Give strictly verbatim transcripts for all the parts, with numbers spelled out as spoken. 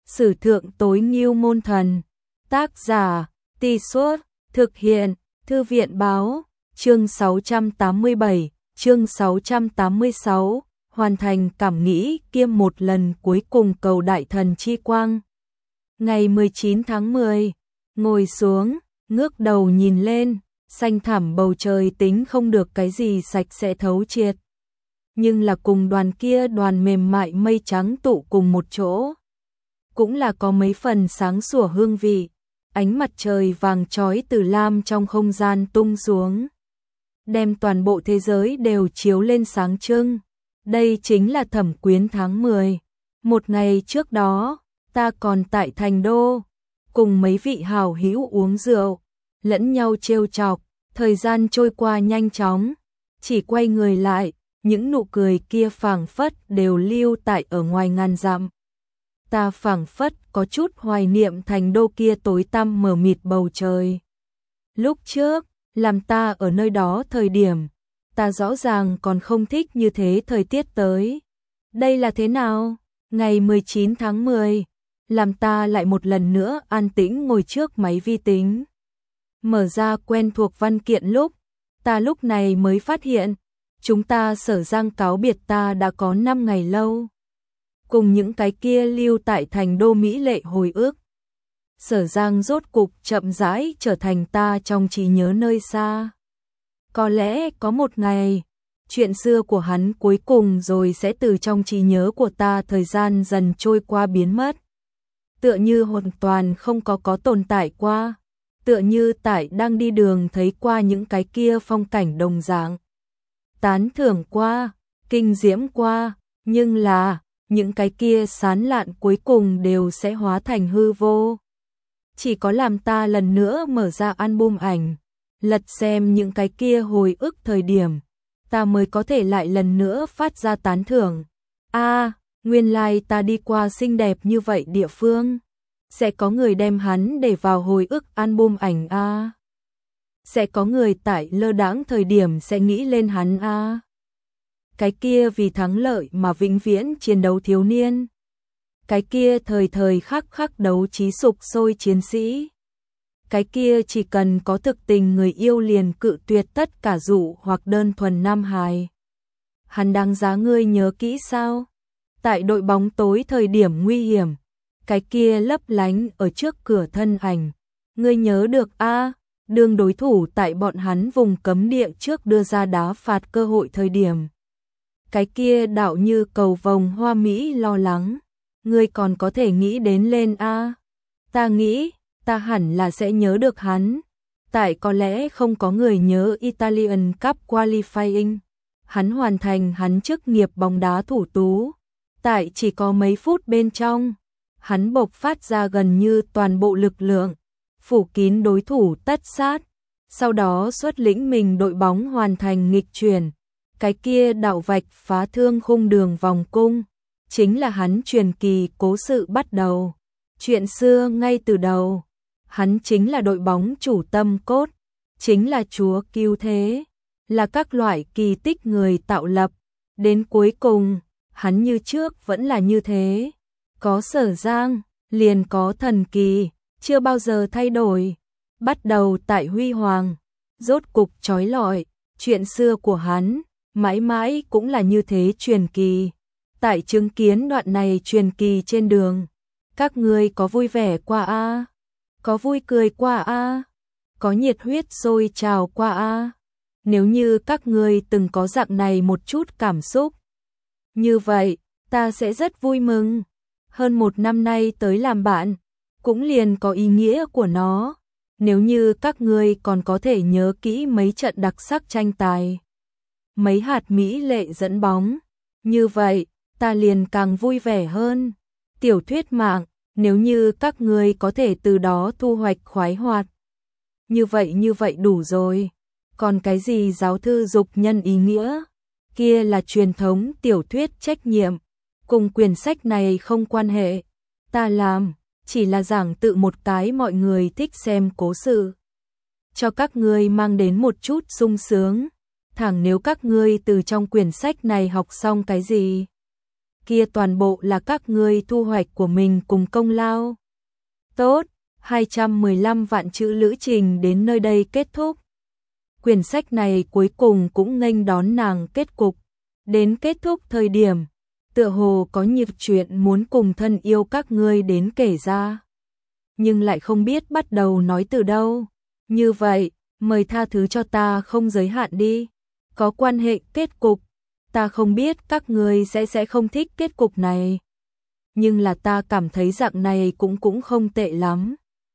Sử thượng tối ngưu môn thần. Tác giả, Tì Suốt, thực hiện, Thư viện báo, chương sáu trăm tám mươi bảy, chương sáu trăm tám mươi sáu, hoàn thành cảm nghĩ kiêm một lần cuối cùng cầu đại thần chi quang. Ngày mười chín tháng mười, ngồi xuống, ngước đầu nhìn lên, xanh thẳm bầu trời tính không được cái gì sạch sẽ thấu triệt. Nhưng là cùng đoàn kia đoàn mềm mại mây trắng tụ cùng một chỗ. Cũng là có mấy phần sáng sủa hương vị, ánh mặt trời vàng chói từ lam trong không gian tung xuống. Đem toàn bộ thế giới đều chiếu lên sáng trưng. Đây chính là Thẩm Quyến tháng mười. Một ngày trước đó, ta còn tại Thành Đô, cùng mấy vị hảo hữu uống rượu, lẫn nhau trêu chọc, thời gian trôi qua nhanh chóng, chỉ quay người lại, những nụ cười kia phảng phất đều lưu tại ở ngoài ngàn dặm. Ta phảng phất có chút hoài niệm Thành Đô kia tối tăm mờ mịt bầu trời. Lúc trước, làm ta ở nơi đó thời điểm, ta rõ ràng còn không thích như thế thời tiết tới. Đây là thế nào? Ngày mười chín tháng mười, làm ta lại một lần nữa an tĩnh ngồi trước máy vi tính. Mở ra quen thuộc văn kiện lúc, ta lúc này mới phát hiện, chúng ta Sở Giang cáo biệt ta đã có năm ngày lâu. Cùng những cái kia lưu tại Thành Đô mỹ lệ hồi ức. Sở Giang rốt cục chậm rãi trở thành ta trong trí nhớ nơi xa. Có lẽ có một ngày, chuyện xưa của hắn cuối cùng rồi sẽ từ trong trí nhớ của ta thời gian dần trôi qua biến mất. Tựa như hoàn toàn không có có tồn tại qua. Tựa như tại đang đi đường thấy qua những cái kia phong cảnh đồng dạng. Tán thưởng qua, kinh diễm qua, nhưng là, những cái kia sán lạn cuối cùng đều sẽ hóa thành hư vô. Chỉ có làm ta lần nữa mở ra album ảnh, lật xem những cái kia hồi ức thời điểm, ta mới có thể lại lần nữa phát ra tán thưởng. A, à, nguyên lai ta đi qua xinh đẹp như vậy địa phương. Sẽ có người đem hắn để vào hồi ức album ảnh a. À. Sẽ có người tại lơ đãng thời điểm sẽ nghĩ lên hắn a. À. Cái kia vì thắng lợi mà vĩnh viễn chiến đấu thiếu niên. Cái kia thời thời khắc khắc đấu trí sục sôi chiến sĩ. Cái kia chỉ cần có thực tình người yêu liền cự tuyệt tất cả dụ hoặc đơn thuần nam hài. Hắn đáng giá ngươi nhớ kỹ sao? Tại đội bóng tối thời điểm nguy hiểm, cái kia lấp lánh ở trước cửa thân ảnh. Ngươi nhớ được a? À, đương đối thủ tại bọn hắn vùng cấm địa trước đưa ra đá phạt cơ hội thời điểm. Cái kia đạo như cầu vồng hoa mỹ lo lắng. Ngươi còn có thể nghĩ đến lên a? À? Ta nghĩ, ta hẳn là sẽ nhớ được hắn. Tại có lẽ không có người nhớ Italian Cup Qualifying. Hắn hoàn thành hắn chức nghiệp bóng đá thủ tú. Tại chỉ có mấy phút bên trong, hắn bộc phát ra gần như toàn bộ lực lượng, phủ kín đối thủ tất sát. Sau đó xuất lĩnh mình đội bóng hoàn thành nghịch chuyển. Cái kia đạo vạch phá thương khung đường vòng cung, chính là hắn truyền kỳ cố sự bắt đầu. Chuyện xưa ngay từ đầu, hắn chính là đội bóng chủ tâm cốt, chính là chúa cứu thế, là các loại kỳ tích người tạo lập. Đến cuối cùng, hắn như trước vẫn là như thế. Có Sở Giang, liền có thần kỳ, chưa bao giờ thay đổi. Bắt đầu tại huy hoàng, rốt cục chói lọi, chuyện xưa của hắn mãi mãi cũng là như thế truyền kỳ. Tại chứng kiến đoạn này truyền kỳ trên đường, các ngươi có vui vẻ qua a? À? Có vui cười qua a? À? Có nhiệt huyết sôi trào qua a? À? Nếu như các ngươi từng có dạng này một chút cảm xúc, như vậy, ta sẽ rất vui mừng. Hơn một năm nay tới làm bạn, cũng liền có ý nghĩa của nó. Nếu như các ngươi còn có thể nhớ kỹ mấy trận đặc sắc tranh tài, mấy hạt mỹ lệ dẫn bóng, như vậy, ta liền càng vui vẻ hơn. Tiểu thuyết mạng, nếu như các ngươi có thể từ đó thu hoạch khoái hoạt, như vậy như vậy đủ rồi. Còn cái gì giáo thư dục nhân ý nghĩa, kia là truyền thống tiểu thuyết trách nhiệm, cùng quyển sách này không quan hệ. Ta làm, chỉ là giảng tự một cái mọi người thích xem cố sự, cho các ngươi mang đến một chút sung sướng. Thẳng nếu các ngươi từ trong quyển sách này học xong cái gì, kia toàn bộ là các ngươi thu hoạch của mình cùng công lao. Tốt, hai trăm mười lăm vạn chữ lữ trình đến nơi đây kết thúc. Quyển sách này cuối cùng cũng nghênh đón nàng kết cục. Đến kết thúc thời điểm, tựa hồ có nhiều chuyện muốn cùng thân yêu các ngươi đến kể ra. Nhưng lại không biết bắt đầu nói từ đâu. Như vậy, mời tha thứ cho ta không giới hạn đi. Có quan hệ kết cục, ta không biết các ngươi sẽ sẽ không thích kết cục này. Nhưng là ta cảm thấy dạng này cũng cũng không tệ lắm.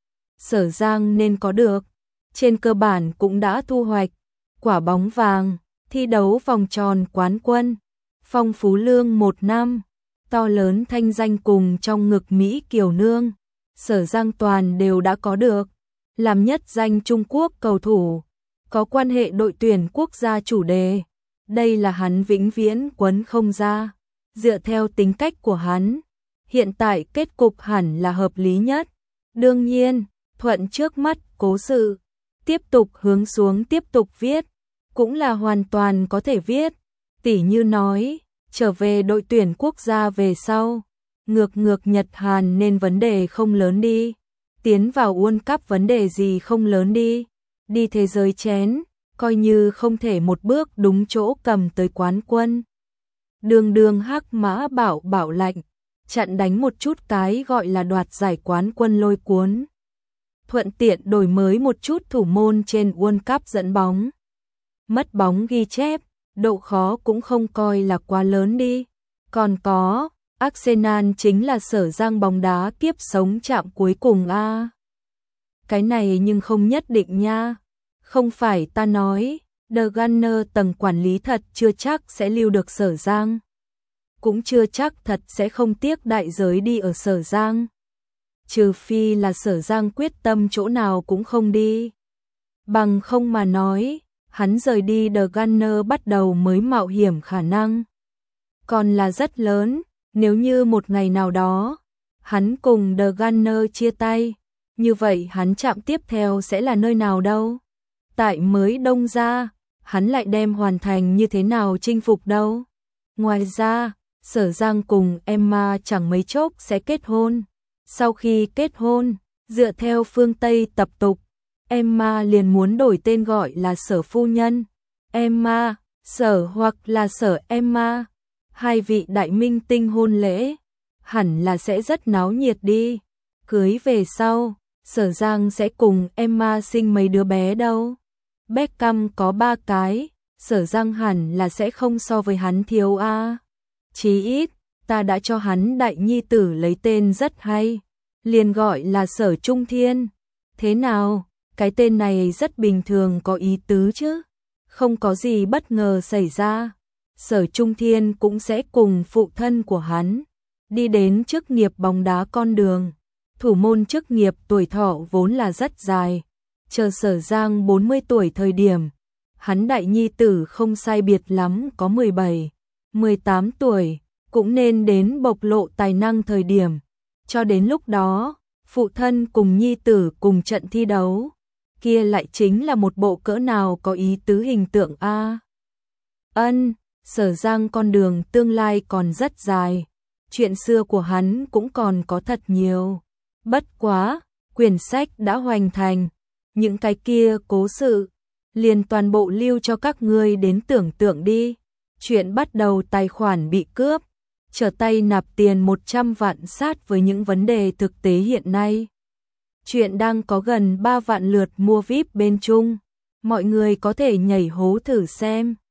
Sở Giang nên có được, trên cơ bản cũng đã thu hoạch. Quả bóng vàng, thi đấu vòng tròn quán quân, phong phú lương một năm, to lớn thanh danh cùng trong ngực Mỹ Kiều Nương. Sở Giang toàn đều đã có được. Làm nhất danh Trung Quốc cầu thủ, có quan hệ đội tuyển quốc gia chủ đề. Đây là hắn vĩnh viễn quấn không ra. Dựa theo tính cách của hắn, hiện tại kết cục hẳn là hợp lý nhất. Đương nhiên, thuận trước mắt cố sự, tiếp tục hướng xuống tiếp tục viết, cũng là hoàn toàn có thể viết. Tỉ như nói, trở về đội tuyển quốc gia về sau, ngược ngược Nhật Hàn nên vấn đề không lớn đi. Tiến vào World Cup vấn đề gì không lớn đi. Đi thế giới chén, coi như không thể một bước đúng chỗ cầm tới quán quân. Đường đường hắc mã bảo bảo lạnh, chặn đánh một chút cái gọi là đoạt giải quán quân lôi cuốn. Thuận tiện đổi mới một chút thủ môn trên World Cup dẫn bóng. Mất bóng ghi chép, độ khó cũng không coi là quá lớn đi. Còn có, Arsenal chính là Sở Giang bóng đá kiếp sống chạm cuối cùng a. À. Cái này nhưng không nhất định nha. Không phải ta nói, The Gunner tầng quản lý thật chưa chắc sẽ lưu được Sở Giang. Cũng chưa chắc thật sẽ không tiếc đại giới đi ở Sở Giang. Trừ phi là Sở Giang quyết tâm chỗ nào cũng không đi. Bằng không mà nói, hắn rời đi The Gunner bắt đầu mới mạo hiểm khả năng. Còn là rất lớn, nếu như một ngày nào đó, hắn cùng The Gunner chia tay, như vậy hắn chạm tiếp theo sẽ là nơi nào đâu? Tại mới Đông ra, hắn lại đem hoàn thành như thế nào chinh phục đâu? Ngoài ra, Sở Giang cùng Emma chẳng mấy chốc sẽ kết hôn. Sau khi kết hôn, dựa theo phương Tây tập tục, Emma liền muốn đổi tên gọi là Sở phu nhân. Emma, Sở hoặc là Sở Emma. Hai vị đại minh tinh hôn lễ, hẳn là sẽ rất náo nhiệt đi. Cưới về sau, Sở Giang sẽ cùng Emma sinh mấy đứa bé đâu. Beckham có ba cái, Sở Giang hẳn là sẽ không so với hắn thiếu a. À. Chí ít, ta đã cho hắn đại nhi tử lấy tên rất hay, liền gọi là Sở Trung Thiên. Thế nào, cái tên này rất bình thường có ý tứ chứ, không có gì bất ngờ xảy ra. Sở Trung Thiên cũng sẽ cùng phụ thân của hắn đi đến chức nghiệp bóng đá con đường. Thủ môn chức nghiệp tuổi thọ vốn là rất dài. Chờ Sở Giang bốn mươi tuổi thời điểm, hắn đại nhi tử không sai biệt lắm có mười bảy, mười tám tuổi, cũng nên đến bộc lộ tài năng thời điểm. Cho đến lúc đó, phụ thân cùng nhi tử cùng trận thi đấu, kia lại chính là một bộ cỡ nào có ý tứ hình tượng a. Ân, Sở Giang con đường tương lai còn rất dài, chuyện xưa của hắn cũng còn có thật nhiều. Bất quá, quyển sách đã hoàn thành, những cái kia cố sự, liền toàn bộ lưu cho các ngươi đến tưởng tượng đi. Chuyện bắt đầu tài khoản bị cướp, trở tay nạp tiền một trăm vạn sát với những vấn đề thực tế hiện nay. Chuyện đang có gần ba vạn lượt mua vi ai pi bên Trung, mọi người có thể nhảy hố thử xem.